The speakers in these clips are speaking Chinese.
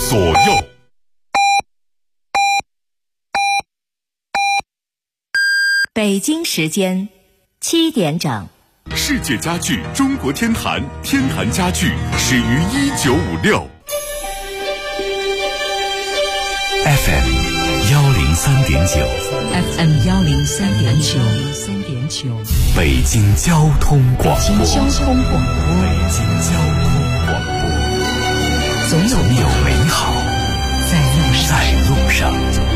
左右。 北京时间7点整。 世界家具中国天坛，天坛家具始于1956。 FM 103.9 FM 103.9 北京交通广播。总有美好在路上。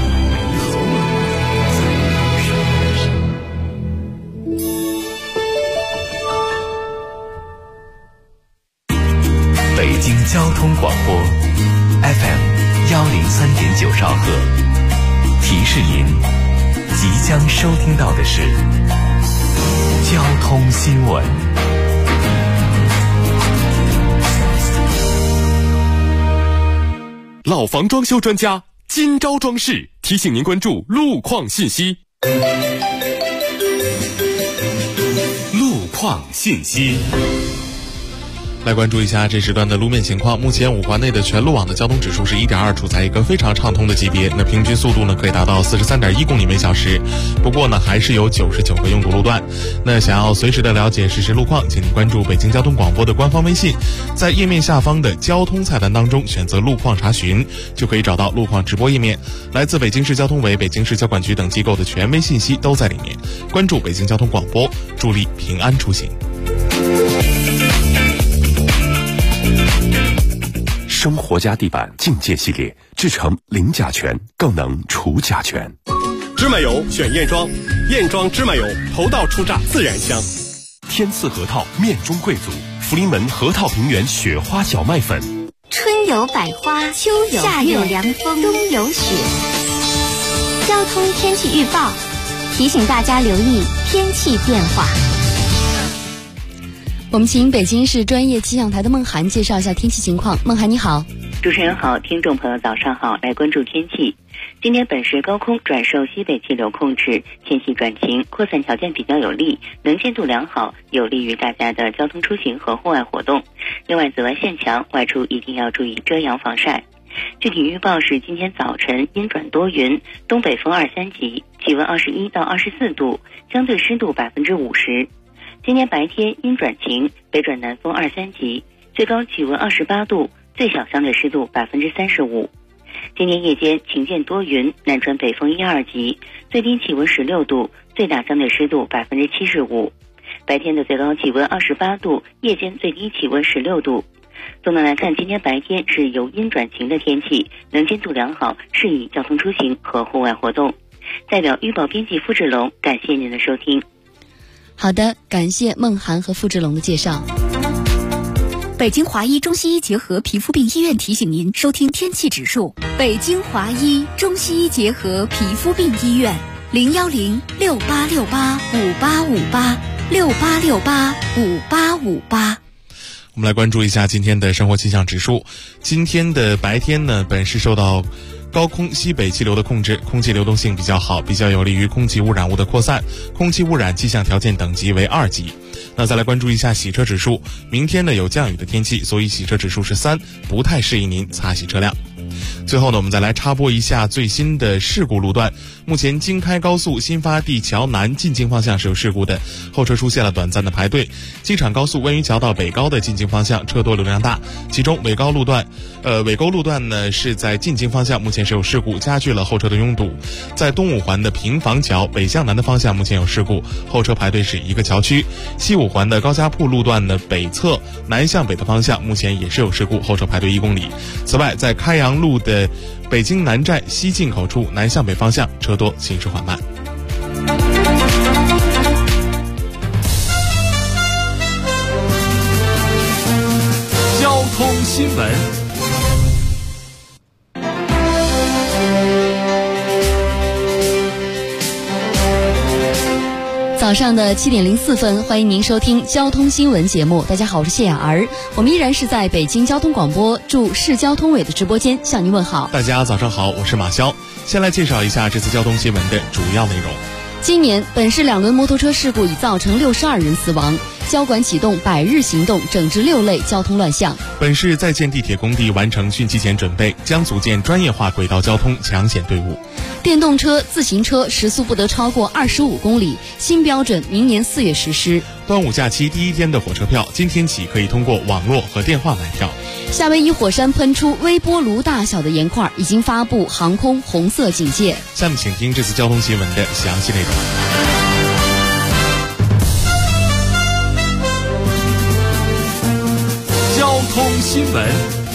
北京交通广播 FM 103.9兆赫，提示您即将收听到的是交通新闻。 老房装修专家今朝装饰提醒您关注路况信息。路况信息。 来关注一下这时段的路面情况。目前五环内的全路网的交通指数是 1.2， 处在一个非常畅通的级别，那平均速度呢可以达到 43.1 公里每小时。不过呢还是有99个拥堵路段。那想要随时的了解实时路况，请您关注北京交通广播的官方微信，在页面下方的交通菜单当中选择路况查询，就可以找到路况直播页面。来自北京市交通委、北京市交管局等机构的权威信息都在里面。关注北京交通广播，助力平安出行。 生活家地板境界系列制成零甲醛，更能除甲醛。 芝麻油选燕庄，燕庄芝麻油头道出榨自然香。 天赐核桃面中贵族，福临门核桃平原雪花小麦粉。 春有百花，秋有夏有凉风，冬有雪。交通天气预报提醒大家留意天气变化。 我们请北京市专业气象台的孟涵介绍一下天气情况。孟涵你好。 主持人好，听众朋友早上好，来关注天气。今天本市高空转受西北气流控制，天气转晴，扩散条件比较有利，能见度良好，有利于大家的交通出行和户外活动。另外紫外线强，外出一定要注意遮阳防晒。具体预报是今天早晨阴转多云，东北风2、3级，气温21到24度，相对湿度50%。今天白天阴转晴，北转南风2、3级，最高气温28度，最小相对湿度35%。今天夜间晴见多云，南转北风1、2级，最低气温16度，最大相对湿度75%。白天的最高气温28度，夜间最低气温16度。总的来看，今天白天是由阴转晴的天气，能见度良好，适宜交通出行和户外活动。代表预报编辑付志龙，感谢您的收听。 好的，感谢孟涵和付志龙的介绍。 北京华医中西医结合皮肤病医院提醒您收听天气指数。北京华医中西医结合皮肤病医院，0106868585858。 我们来关注一下今天的生活气象指数。今天的白天呢，本市受到高空西北气流的控制，空气流动性比较好，比较有利于空气污染物的扩散，空气污染气象条件等级为2级。那再来关注一下洗车指数，明天呢有降雨的天气，所以洗车指数是3，不太适宜您擦洗车辆。最后呢，我们再来插播一下最新的事故路段。目前京开高速新发地桥南进京方向是有事故的，后车出现了短暂的排队。机场高速温榆桥到北高的进京方向车多流量大，其中尾沟路段呢是在进京方向目前是有事故，加剧了后车的拥堵。在东五环的平房桥北向南的方向目前有事故，后车排队是一个桥区。西五环的高家铺路段的北侧南向北的方向目前也是有事故，后车排队1公里。此外，在开阳路的北京南站西进口处南向北方向车多，行驶缓慢。 交通新闻。 早上的7点04分，欢迎您收听交通新闻节目。大家好，我是谢雅儿，我们依然是在北京交通广播驻市交通委的直播间向您问好。 大家早上好，我是马潇。先来介绍一下这次交通新闻的主要内容。 今年本市2轮摩托车事故已造成62人死亡，交管启动100日行动，整治6类交通乱象。 本市在建地铁工地完成汛期前准备，将组建专业化轨道交通抢险队伍。 电动车、自行车时速不得超过25公里，新标准明年4月实施。 端午假期第一天的火车票，今天起可以通过网络和电话买票。 夏威夷火山喷出微波炉大小的岩块，已经发布航空红色警戒。 下面请听这次交通新闻的详细内容。 交通新闻。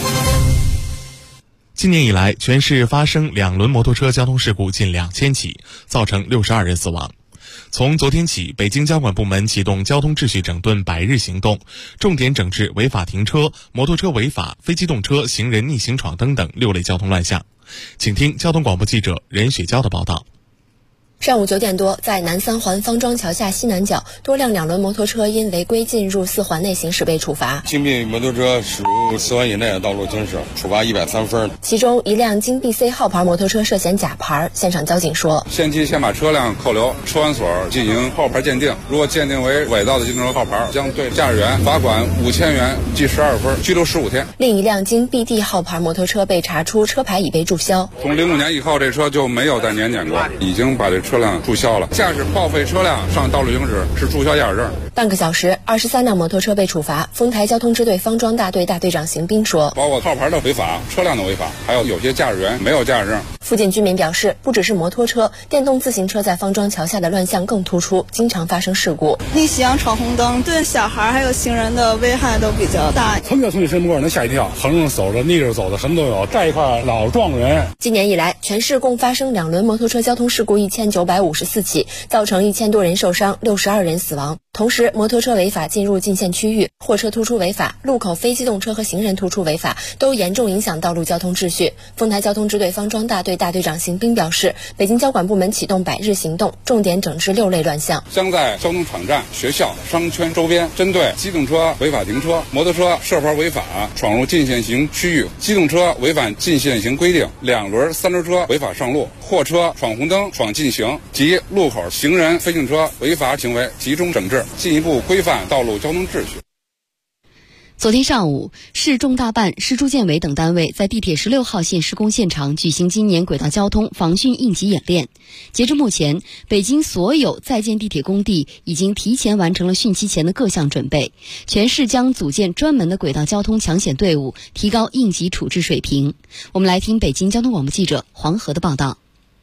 今年以来，全市发生2轮摩托车交通事故近2000起，造成62人死亡。从昨天起，北京交管部门启动交通秩序整顿100日行动，重点整治违法停车、摩托车违法、非机动车、行人逆行闯灯等6类交通乱象。请听交通广播记者任雪娇的报道。 上午9点多，在南3环方庄桥下西南角，多辆2轮摩托车因违规进入4环内行驶被处罚。 金币摩托车驶入4环以内的道路行驶，处罚103分。 其中一辆金币 C 号牌摩托车涉嫌假牌，现场交警说， 限期先把车辆扣留，车管所进行号牌鉴定，如果鉴定为伪造的机动车号牌，将对驾驶员罚款5000元，记12分，拘留15天。 另一辆金币 D 号牌摩托车被查出车牌已被注销。 从05年以后，这车就没有再年检过，已经把这车辆注销了。驾驶报废车辆上道路行驶是注销驾驶证。 半个小时，23辆摩托车被处罚。丰台交通支队方庄大队大队长邢斌说， 包括号牌的违法、车辆的违法，还有些驾驶员没有驾驶证。 附近居民表示，不只是摩托车，电动自行车在方庄桥下的乱象更突出，经常发生事故。 逆行、闯红灯，对小孩还有行人的危害都比较大。 从你身边能吓一跳，横着走着、逆着走的什么都有，在一块老撞人。 今年以来，全市共发生2轮摩托车交通事故1954起，造成1000多人受伤，62人死亡。同时，摩托车违法进入禁限区域，货车突出违法，路口非机动车和行人突出违法，都严重影响道路交通秩序。丰台交通支队方庄大队大队长邢斌表示，北京交管部门启动100日行动，重点整治6类乱象， 将在交通场站、学校、商圈周边，针对机动车违法停车、摩托车涉牌违法闯入禁限行区域、机动车违反禁限行规定、2轮、3轮车违法上路、货车闯红灯、闯禁行及路口行人、非机动车违法行为集中整治，进一步规范道路交通秩序。 昨天上午，市重大办、市住建委等单位在地铁16号线施工现场举行今年轨道交通防汛应急演练。截至目前，北京所有在建地铁工地已经提前完成了汛期前的各项准备，全市将组建专门的轨道交通抢险队伍，提高应急处置水平。我们来听北京交通广播记者黄河的报道。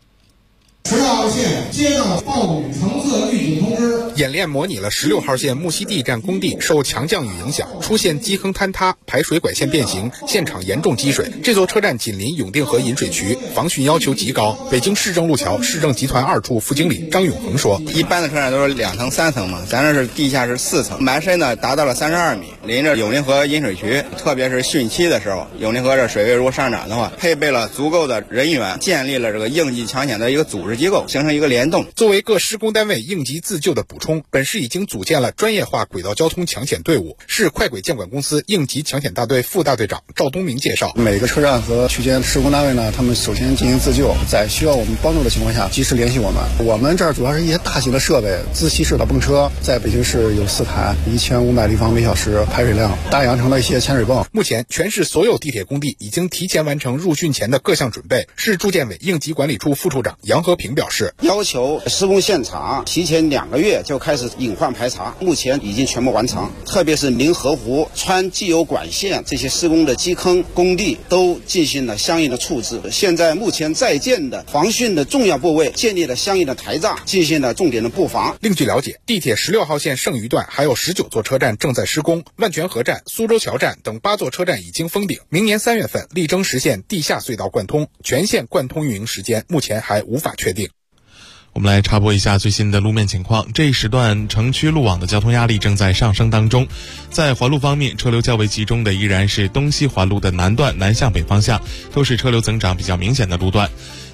16号线接到暴雨橙色预警通知。 演练模拟了16号线木樨地站工地受强降雨影响，出现基坑坍塌、排水管线变形，现场严重积水。这座车站紧邻永定河引水渠，防汛要求极高。北京市政路桥市政集团2处副经理张永恒说：“ 一般的车站都是2层、3层嘛，咱这是地下是4层，埋深呢达到了32米，临着永定河引水渠，特别是汛期的时候，永定河这水位如果上涨的话，配备了足够的人员，建立了这个应急抢险的一个组织机构，形成一个联动。 作为各施工单位应急自救的补充，本市已经组建了专业化轨道交通抢险队伍。市快轨建管公司应急抢险大队副大队长赵东明介绍， 每个车站和区间施工单位呢，他们首先进行自救，在需要我们帮助的情况下，及时联系我们。我们这儿主要是一些大型的设备，自吸式的泵车，在北京市有4台，1500立方每小时排水量，大洋城的一些潜水泵。 目前，全市所有地铁工地已经提前完成入汛前的各项准备。市住建委应急管理处副处长杨和平表示， 要求施工现场提前2个月就开始隐患排查，目前已经全部完成。特别是临河湖、穿既有管线这些施工的基坑工地都进行了相应的处置。现在目前在建的防汛的重要部位建立了相应的台栅，进行了重点的布防。 另据了解，地铁16号线剩余段还有19座车站正在施工，万泉河站、苏州桥站等8座车站已经封顶，明年3月份力争实现地下隧道贯通，全线贯通运营时间目前还无法确定。 我们来插播一下最新的路面情况。这一时段城区路网的交通压力正在上升当中。在环路方面，车流较为集中的依然是东西环路的南段南向北方向，都是车流增长比较明显的路段。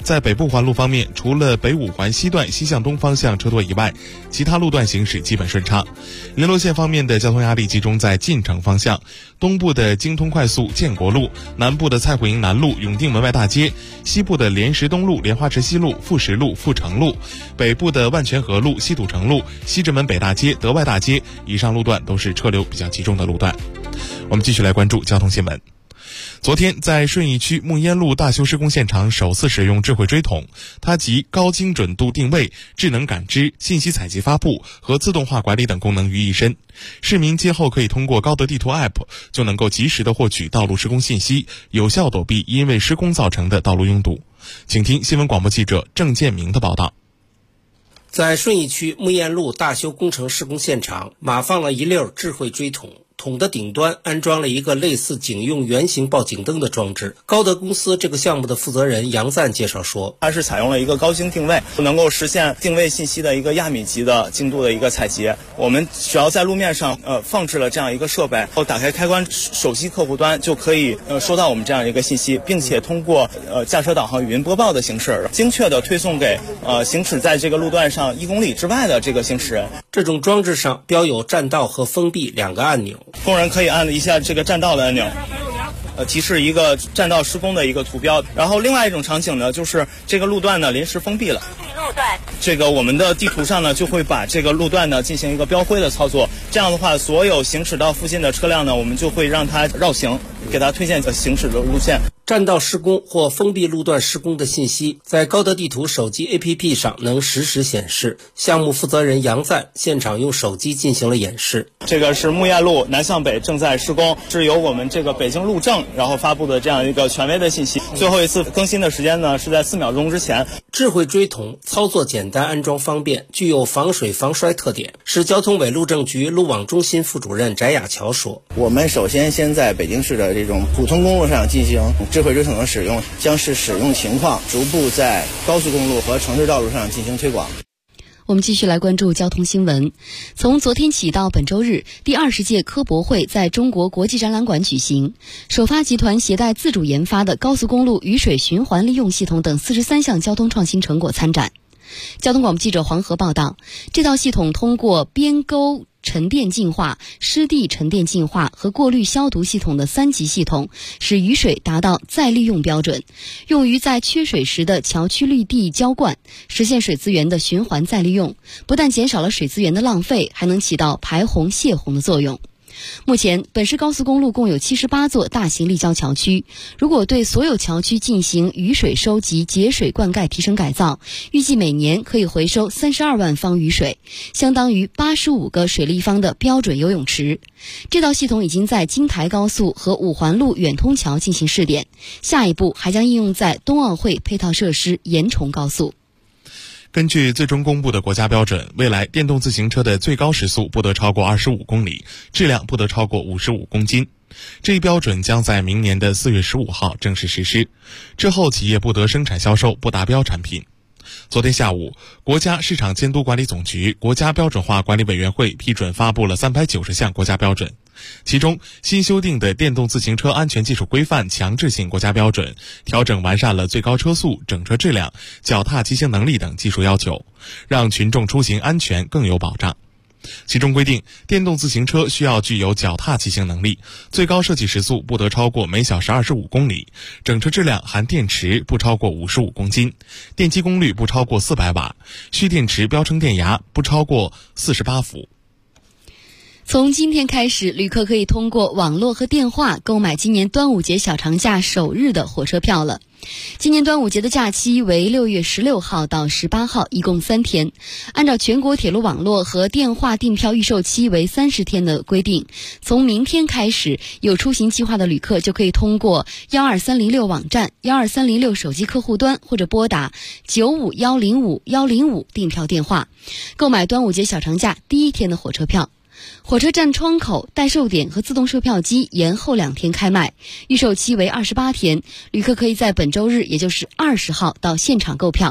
在北部环路方面，除了北五环西段西向东方向车多以外，其他路段行驶基本顺畅。联络线方面的交通压力集中在进城方向，东部的京通快速建国路，南部的蔡虎营南路永定门外大街，西部的莲石东路莲花池西路富石路富城路，北部的万泉河路西土城路西直门北大街德外大街，以上路段都是车流比较集中的路段。我们继续来关注交通新闻。昨天在顺义区木烟路大修施工现场首次使用智慧锥筒，它集高精准度定位、智能感知、信息采集发布和自动化管理等功能于一身。市民今后可以通过高德地图 App 就能够及时的获取道路施工信息，有效躲避因为施工造成的道路拥堵。请听新闻广播记者郑建明的报道。 在顺义区木烟路大修工程施工现场，码放了一溜智慧锥筒，筒的顶端安装了一个类似警用圆形报警灯的装置。高德公司这个项目的负责人杨赞介绍说， 它是采用了一个高精定位，能够实现定位信息的一个亚米级的精度的一个采集。我们只要在路面上放置了这样一个设备，后打开开关，手机客户端就可以收到我们这样一个信息，并且通过驾车导航语音播报的形式，精确的推送给行驶在这个路段上1公里之外的这个行驶人。 这种装置上标有占道和封闭2个按钮， 工人可以按一下这个占道的按钮，提示一个占道施工的一个图标。然后另外一种场景呢，就是这个路段呢临时封闭了，这个我们的地图上呢就会把这个路段呢进行一个标灰的操作。这样的话，所有行驶到附近的车辆呢，我们就会让它绕行，给它推荐行驶的路线。 占道施工或封闭路段施工的信息在高德地图手机 APP 上能实时显示。项目负责人杨赞现场用手机进行了演示。 这个是木燕路南向北正在施工，是由我们这个北京路政然后发布的这样一个权威的信息。最后一次更新的时间呢是在4秒钟之前。 智慧锥筒操作简单，安装方便，具有防水防摔特点。市交通委路政局路网中心副主任翟亚桥说， 我们首先在北京市的这种普通公路上进行智慧锥筒的使用，将是使用情况逐步在高速公路和城市道路上进行推广。 我们继续来关注交通新闻。从昨天起到本周日，第20届科博会在中国国际展览馆举行。首发集团携带自主研发的高速公路雨水循环利用系统等43项交通创新成果参展。交通广播记者黄河报道，这套系统通过边沟沉淀净化、湿地沉淀净化和过滤消毒系统的3级系统，使雨水达到再利用标准，用于在缺水时的桥区绿地浇灌，实现水资源的循环再利用，不但减少了水资源的浪费，还能起到排洪泄洪的作用。目前，本市高速公路共有78座大型立交桥区。如果对所有桥区进行雨水收集、节水灌溉提升改造，预计每年可以回收32万方雨水，相当于85个水立方的标准游泳池。这套系统已经在京台高速和五环路远通桥进行试点，下一步还将应用在冬奥会配套设施延崇高速。 根据最终公布的国家标准，未来电动自行车的最高时速不得超过25公里，质量不得超过55公斤。这一标准将在明年的4月15号正式实施，之后企业不得生产销售不达标产品。昨天下午，国家市场监督管理总局国家标准化管理委员会批准发布了390项国家标准，其中新修订的电动自行车安全技术规范强制性国家标准调整完善了最高车速、整车质量、脚踏骑行能力等技术要求，让群众出行安全更有保障。其中规定，电动自行车需要具有脚踏骑行能力，最高设计时速不得超过每小时25公里，整车质量含电池不超过55公斤，电机功率不超过400瓦，蓄电池标称电压不超过48伏。 从今天开始，旅客可以通过网络和电话购买今年端午节小长假首日的火车票了。今年端午节的假期为6月16号到18号，一共3天。按照全国铁路网络和电话订票预售期为30天的规定，从明天开始，有出行计划的旅客就可以通过12306网站、12306手机客户端或者拨打95105-105订票电话，购买端午节小长假第一天的火车票。火车站窗口、代售点和自动售票机延后2天开卖，预售期为28天，旅客可以在本周日，也就是20号到现场购票。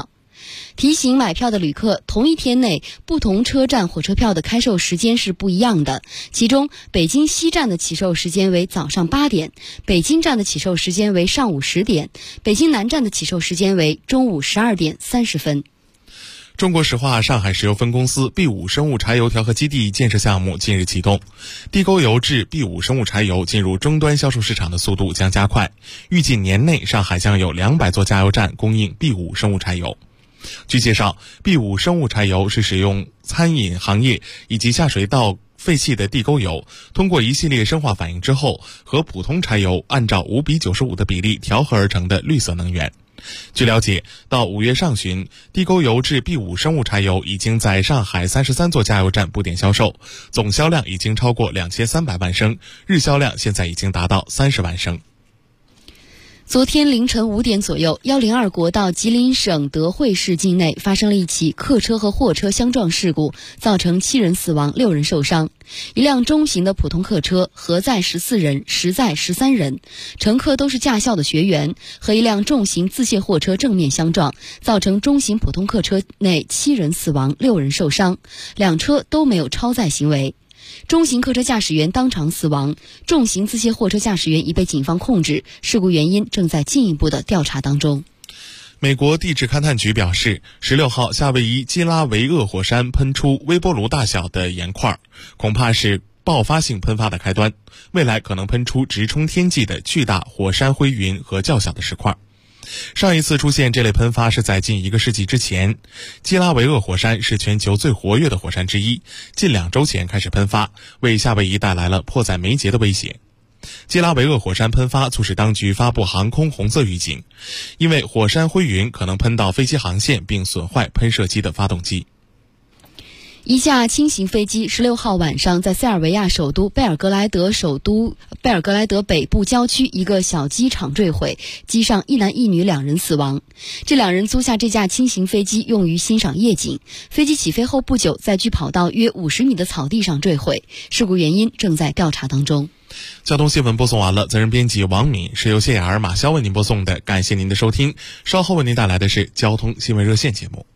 提醒买票的旅客，同一天内不同车站火车票的开售时间是不一样的。其中，北京西站的起售时间为早上8点，北京站的起售时间为上午10点，北京南站的起售时间为中午12点30分。 中国石化上海石油分公司 B5 生物柴油调和基地建设项目近日启动，地沟油至 B5 生物柴油进入终端销售市场的速度将加快，预计年内上海将有200座加油站供应 B5 生物柴油。据介绍， B5 生物柴油是使用餐饮行业以及下水道废弃的地沟油，通过一系列生化反应之后，和普通柴油按照5:95的比例调和而成的绿色能源。据了解，到5月上旬，地沟油至 B5 生物柴油已经在上海33座加油站布点销售，总销量已经超过2300万升，日销量现在已经达到30万升。 昨天凌晨5点左右，102国道吉林省德惠市境内发生了一起客车和货车相撞事故，造成7人死亡，6人受伤。一辆中型的普通客车核载14人，实载13人，乘客都是驾校的学员，和一辆重型自卸货车正面相撞，造成中型普通客车内7人死亡，6人受伤，两车都没有超载行为。中型客车驾驶员当场死亡，重型自卸货车驾驶员已被警方控制，事故原因正在进一步的调查当中。 美国地质勘探局表示，16号夏威夷基拉维厄火山喷出微波炉大小的岩块，恐怕是爆发性喷发的开端，未来可能喷出直冲天际的巨大火山灰云和较小的石块。上一次出现这类喷发是在近1个世纪之前。基拉维厄火山是全球最活跃的火山之一，近2周前开始喷发，为夏威夷带来了迫在眉睫的威胁。基拉维厄火山喷发促使当局发布航空红色预警，因为火山灰云可能喷到飞机航线并损坏喷射机的发动机。 一架轻型飞机16号晚上在塞尔维亚首都贝尔格莱德北部郊区一个小机场坠毁，机上一男一女2人死亡。这2人租下这架轻型飞机用于欣赏夜景，飞机起飞后不久在距跑道约50米的草地上坠毁，事故原因正在调查当中。 交通新闻播送完了，责任编辑王敏，是由谢雅儿、马潇为您播送的，感谢您的收听。稍后为您带来的是交通新闻热线节目。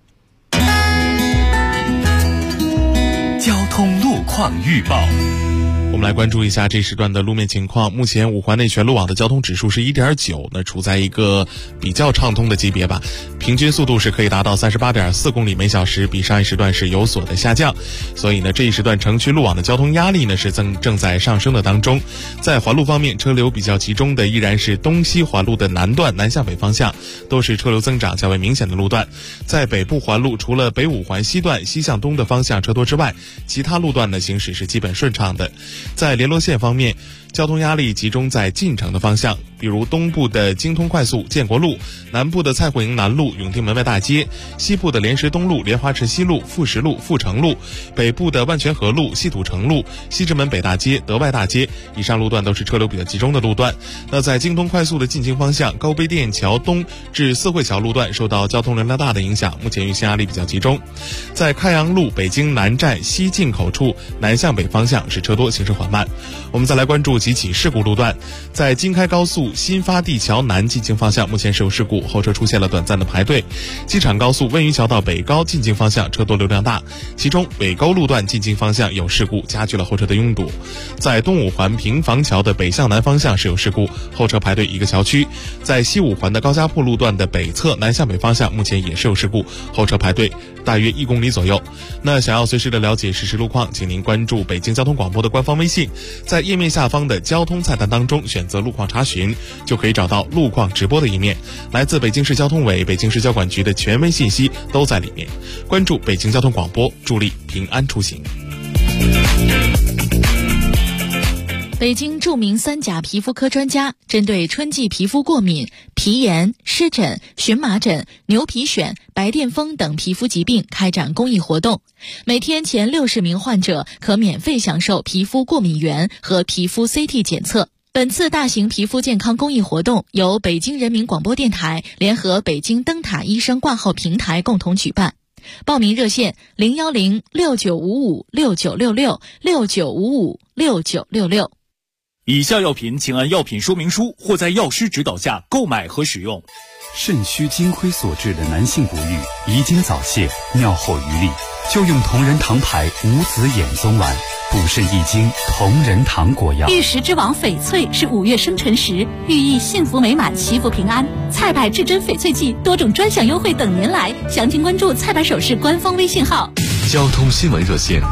交通路况预报。 我们来关注一下这时段的路面情况。目前五环内全路网的交通指数是 1.9， 那处在一个比较畅通的级别吧，平均速度是可以达到 38.4 公里每小时，比上一时段是有所的下降。所以呢，这一时段城区路网的交通压力呢是正在上升的当中。在环路方面，车流比较集中的依然是东西环路的南段，南向北方向都是车流增长较为明显的路段。在北部环路，除了北五环西段西向东的方向车多之外，其他路段的行驶是基本顺畅的。在联络线方面，交通压力集中在进城的方向，比如东部的京通快速建国路，南部的蔡慧营南路永定门外大街，西部的莲石东路莲花池西路富石路富城路，北部的万泉河路西土城路西直门北大街德外大街，以上路段都是车流比较集中的路段。那在京通快速的进京方向，高碑店桥东至四惠桥路段受到交通流量大的影响，目前运行压力比较集中。在开阳路北京南站西进口处南向北方向是车多，行驶缓慢。我们再来关注几起事故路段。在京开高速新发地桥南进京方向，目前是有事故，后车出现了短暂的排队。机场高速温榆桥到北高进京方向车多流量大，其中北沟路段进京方向有事故，加剧了后车的拥堵。在东五环平房桥的北向南方向是有事故，后车排队一个桥区。在西五环的高家铺路段的北侧南向北方向目前也是有事故，后车排队大约1公里左右。那想要随时的了解实时路况，请您关注北京交通广播的官方微信，在页面下方的交通菜单当中选择路况查询，就可以找到路况直播的一面。来自北京市交通委、北京市交管局的权威信息都在里面。关注北京交通广播，助力平安出行。 北京著名3甲皮肤科专家针对春季皮肤过敏、皮炎、湿疹、荨麻疹、牛皮癣、白癜风等皮肤疾病开展公益活动，每天前60名患者可免费享受皮肤过敏原和皮肤 CT 检测。本次大型皮肤健康公益活动由北京人民广播电台联合北京灯塔医生挂号平台共同举办。报名热线0106955696669556966。 以下药品请按药品说明书或在药师指导下购买和使用。 肾虚金亏所致的男性不育、遗精早泄、尿后余力，就用同仁堂牌无籽眼松丸，补肾益精同仁堂果药。 玉石之王翡翠是5月生辰时，寓意幸福美满、祈福平安。菜百至臻翡翠季多种专享优惠等您来，详情关注菜百首饰官方微信号。 交通新闻热线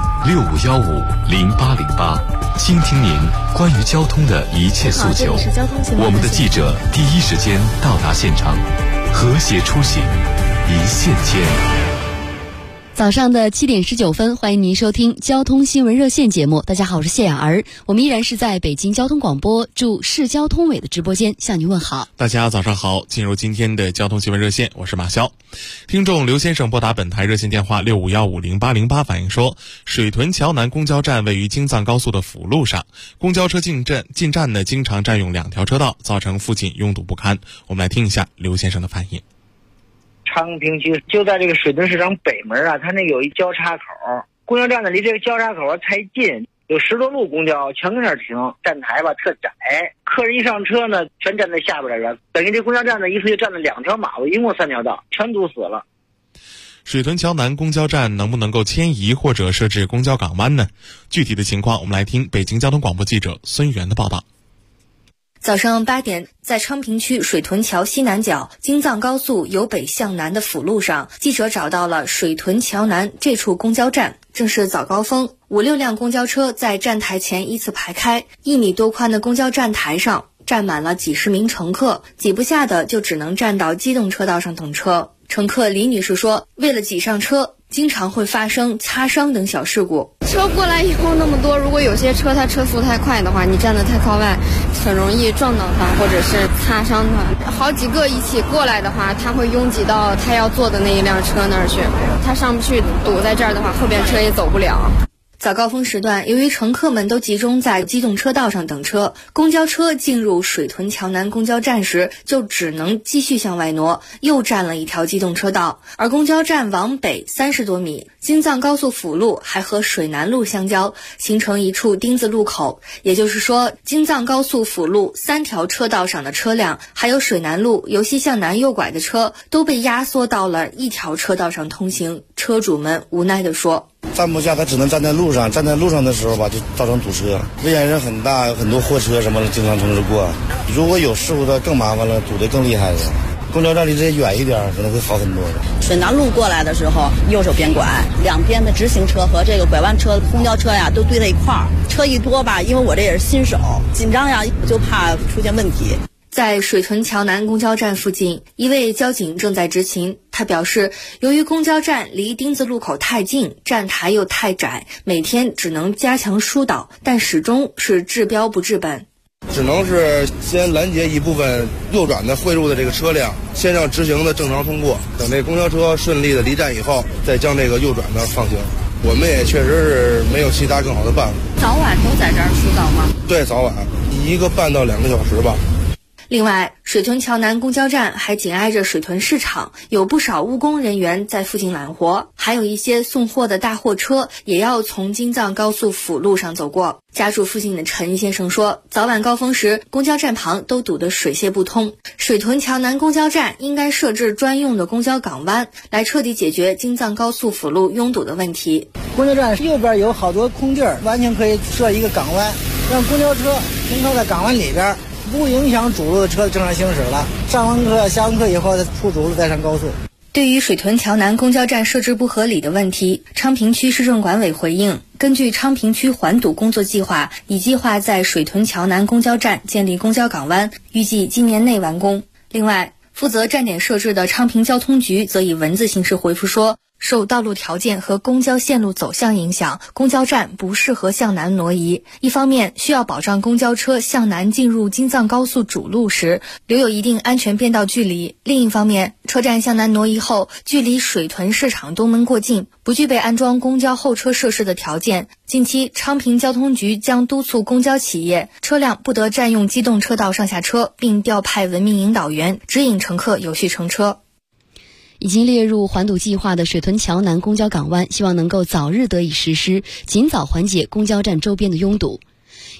65150808，倾听您关于交通的一切诉求。我们的记者第一时间到达现场，和谐出行，一线牵。 早上的7点19分，欢迎您收听交通新闻热线节目。大家好，我是谢雅儿，我们依然是在北京交通广播驻市交通委的直播间向您问好。 大家早上好，进入今天的交通新闻热线，我是马潇。听众刘先生拨打本台热线电话65150808反映说，水屯桥南公交站位于京藏高速的辅路上，公交车进站呢经常占用2条车道，造成附近拥堵不堪。我们来听一下刘先生的反应。 昌平区就在这个水屯市场北门啊，它那有一交叉口，公交站呢离这个交叉口太近，有10多路公交全跟那儿停，站台吧特窄，客人一上车呢全站在下边的人，等于这公交站呢一次就占了2条马路，一共3条道，全堵死了。 水屯桥南公交站能不能够迁移或者设置公交港湾呢？具体的情况我们来听北京交通广播记者孙源的报道。 早上8点，在昌平区水屯桥西南角京藏高速由北向南的辅路上，记者找到了水屯桥南这处公交站。正是早高峰，5、6辆公交车在站台前依次排开，1米多宽的公交站台上站满了几十名乘客，挤不下的就只能站到机动车道上等车。乘客李女士说，为了挤上车，经常会发生擦伤等小事故。 车过来以后那么多，如果有些车它车速太快的话，你站得太靠外，很容易撞到它或者是擦伤它。好几个一起过来的话，它会拥挤到他要坐的那一辆车那儿去，他上不去，堵在这儿的话，后边车也走不了。 早高峰时段，由于乘客们都集中在机动车道上等车，公交车进入水屯桥南公交站时就只能继续向外挪，又占了1条机动车道。而公交站往北30多米，京藏高速辅路还和水南路相交，形成一处丁字路口。也就是说，京藏高速辅路3条车道上的车辆，还有水南路由西向南右拐的车，都被压缩到了1条车道上通行。车主们无奈地说， 站不下，他只能站在路上，站在路上的时候吧，就造成堵车，危险性很大，有很多货车什么的经常从这过。如果有事故的更麻烦了，堵得更厉害了。公交站离这远一点，可能会好很多的。 水南路过来的时候，右手边拐，两边的直行车和这个拐弯车、公交车呀，都堆在一块儿。车一多吧，因为我这也是新手，紧张呀，就怕出现问题。 在水屯桥南公交站附近，一位交警正在执勤。他表示，由于公交站离丁字路口太近，站台又太窄，每天只能加强疏导，但始终是治标不治本。 只能是先拦截一部分右转的汇入的这个车辆，先让直行的正常通过，等这公交车顺利的离站以后，再将这个右转的放行。我们也确实是没有其他更好的办法。 早晚都在这儿疏导吗？ 对，早晚1个半到2个小时吧。 另外，水屯桥南公交站还紧挨着水屯市场，有不少务工人员在附近揽活，还有一些送货的大货车也要从京藏高速辅路上走过。家住附近的陈先生说，早晚高峰时，公交站旁都堵得水泄不通。水屯桥南公交站应该设置专用的公交港湾，来彻底解决京藏高速辅路拥堵的问题。 公交站右边有好多空地儿，完全可以设一个港湾，让公交车停靠在港湾里边，不影响主路的车正常行驶了。上完课、下完课以后再出主路再上高速。 对于水屯桥南公交站设置不合理的问题，昌平区市政管委回应，根据昌平区环堵工作计划，已计划在水屯桥南公交站建立公交港湾，预计今年内完工。另外，负责站点设置的昌平交通局则以文字形式回复说，受道路条件和公交线路走向影响，公交站不适合向南挪移。一方面需要保障公交车向南进入京藏高速主路时留有一定安全变道距离，另一方面车站向南挪移后距离水屯市场东门过近，不具备安装公交候车设施的条件。近期昌平交通局将督促公交企业车辆不得占用机动车道上下车，并调派文明引导员指引乘客有序乘车。 已经列入环堵计划的水屯桥南公交港湾，希望能够早日得以实施，尽早缓解公交站周边的拥堵。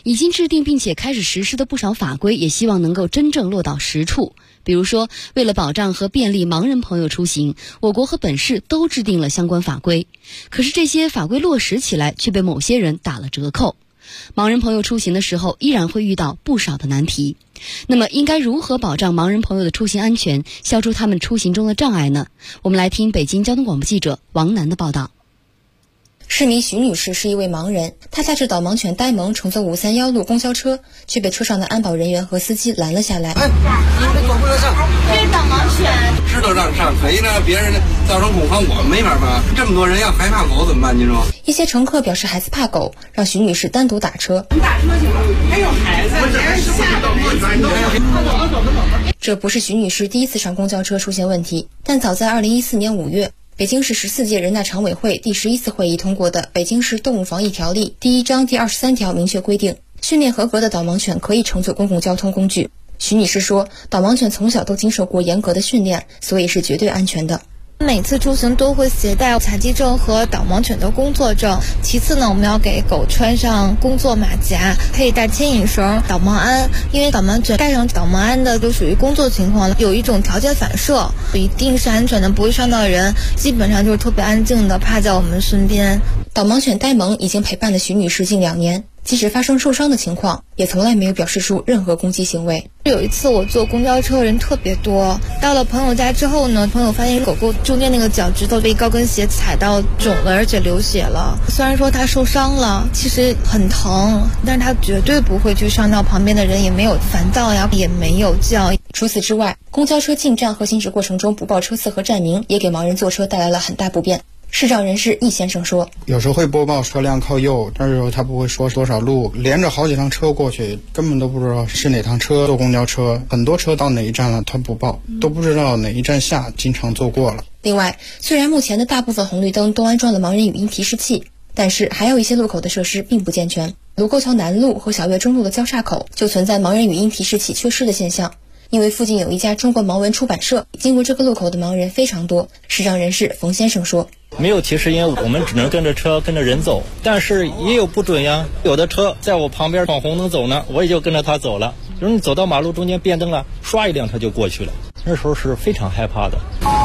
已经制定并且开始实施的不少法规，也希望能够真正落到实处。比如说，为了保障和便利盲人朋友出行，我国和本市都制定了相关法规。可是这些法规落实起来却被某些人打了折扣。盲人朋友出行的时候依然会遇到不少的难题。那么应该如何保障盲人朋友的出行安全，消除他们出行中的障碍呢？我们来听北京交通广播记者王楠的报道。 市民徐女士是一位盲人，她驾着导盲犬呆萌乘坐531路公交车，却被车上的安保人员和司机拦了下来。 你们走不得上， 这是导盲犬， 知道让上，可以呢，别人造成恐慌，我们没办法。这么多人要害怕狗怎么办？你说？ 一些乘客表示孩子怕狗，让徐女士单独打车。 打车去吧，还有孩子，别人吓着了。 这不是徐女士第一次上公交车出现问题，但早在2014年5月。北京市14届人大常委会第11次会议通过的《北京市动物防疫条例》第1章第23条明确规定，训练合格的导盲犬可以乘坐公共交通工具。徐女士说，导盲犬从小都经受过严格的训练，所以是绝对安全的。 每次出行都会携带残疾证和导盲犬的工作证。其次呢，我们要给狗穿上工作马甲，佩戴牵引绳、导盲鞍。因为导盲犬带上导盲鞍的都属于工作情况了，有一种条件反射，一定是安全的，不会伤到人，基本上就是特别安静的趴在我们身边。 导盲犬呆萌已经陪伴了徐女士近2年。即使发生受伤的情况，也从来没有表示出任何攻击行为。 有一次我坐公交车，人特别多，到了朋友家之后呢，朋友发现狗狗中间那个脚趾头被高跟鞋踩到肿了，而且流血了。虽然说它受伤了，其实很疼，但是它绝对不会去伤到旁边的人，也没有烦躁呀，也没有叫。 除此之外，公交车进站和行驶过程中不报车次和站名，也给盲人坐车带来了很大不便。视障人士易先生说， 有时候会播报车辆靠右，但是他不会说多少路，连着好几趟车过去，根本都不知道是哪趟车坐公交车，很多车到哪一站了他不报，都不知道哪一站下，经常坐过了。 另外，虽然目前的大部分红绿灯都安装了盲人语音提示器，但是还有一些路口的设施并不健全。卢沟桥南路和小岳中路的交叉口就存在盲人语音提示器缺失的现象。因为附近有一家中国盲文出版社，经过这个路口的盲人非常多。视障人士冯先生说， 没有提示音，我们只能跟着车跟着人走，但是也有不准呀。有的车在我旁边闯红灯走呢，我也就跟着他走了。就是你走到马路中间变灯了，刷一辆车就过去了，那时候是非常害怕的。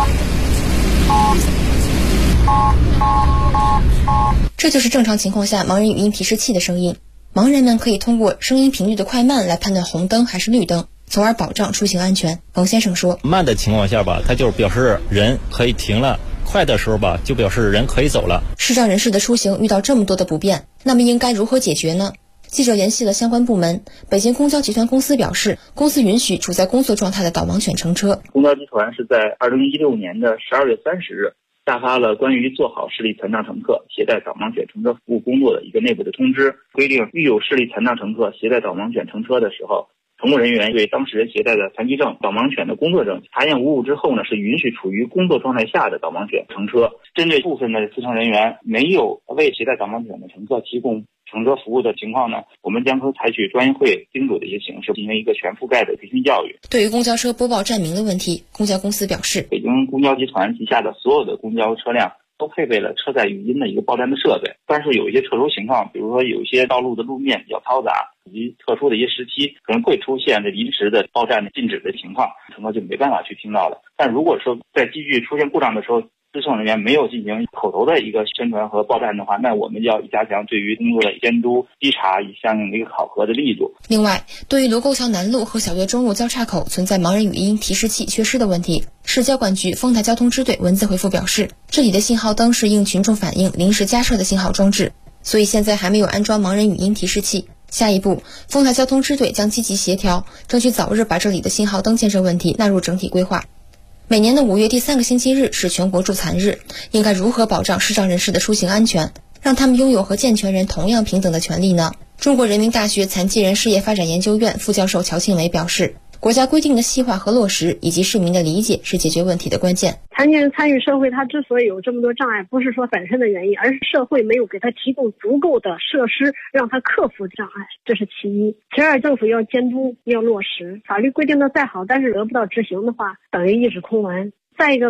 这就是正常情况下盲人语音提示器的声音。盲人们可以通过声音频率的快慢来判断红灯还是绿灯，从而保障出行安全。冯先生说， 慢的情况下吧，它就表示人可以停了，快的时候吧，就表示人可以走了。 视障人士的出行遇到这么多的不便，那么应该如何解决呢？记者联系了相关部门，北京公交集团公司表示，公司允许处在工作状态的导盲犬乘车。 公交集团是在2016年的12月30日下发了关于做好视力残障乘客携带导盲犬乘车服务工作的一个内部的通知，规定遇有视力残障乘客携带导盲犬乘车的时候，乘务人员对当事人携带的残疾证、导盲犬的工作证查验无误之后呢，是允许处于工作状态下的导盲犬乘车。针对部分的司乘人员没有为携带导盲犬的乘客提供乘车服务的情况呢，我们将会采取专业会叮嘱的一些形式，进行一个全覆盖的培训教育。 对于公交车播报站名的问题，公交公司表示， 北京公交集团旗下的所有的公交车辆都配备了车载语音的一个报站的设备，但是有一些特殊情况，比如说有一些道路的路面比较嘈杂，以及特殊的一些时期，可能会出现这临时的报站的禁止的情况，乘客就没办法去听到了。但如果说在机具出现故障的时候，司乘人员没有进行口头的一个宣传和报站的话，那我们就要加强对于工作的监督、稽查以相应的一个考核的力度。 另外，对于卢沟桥南路和小岳中路交叉口存在盲人语音提示器缺失的问题，市交管局丰台交通支队文字回复表示，这里的信号灯是应群众反映临时加设的信号装置，所以现在还没有安装盲人语音提示器。下一步，丰台交通支队将积极协调，争取早日把这里的信号灯建设问题纳入整体规划。每年的5月第3个星期日是全国助残日，应该如何保障视障人士的出行安全，让他们拥有和健全人同样平等的权利呢？中国人民大学残疾人事业发展研究院副教授乔庆梅表示，国家规定的细化和落实以及市民的理解是解决问题的关键。 残疾人参与社会，他之所以有这么多障碍，不是说本身的原因，而是社会没有给他提供足够的设施让他克服障碍，这是其一。其二，政府要监督，要落实。法律规定的再好，但是得不到执行的话，等于一纸空文。再一个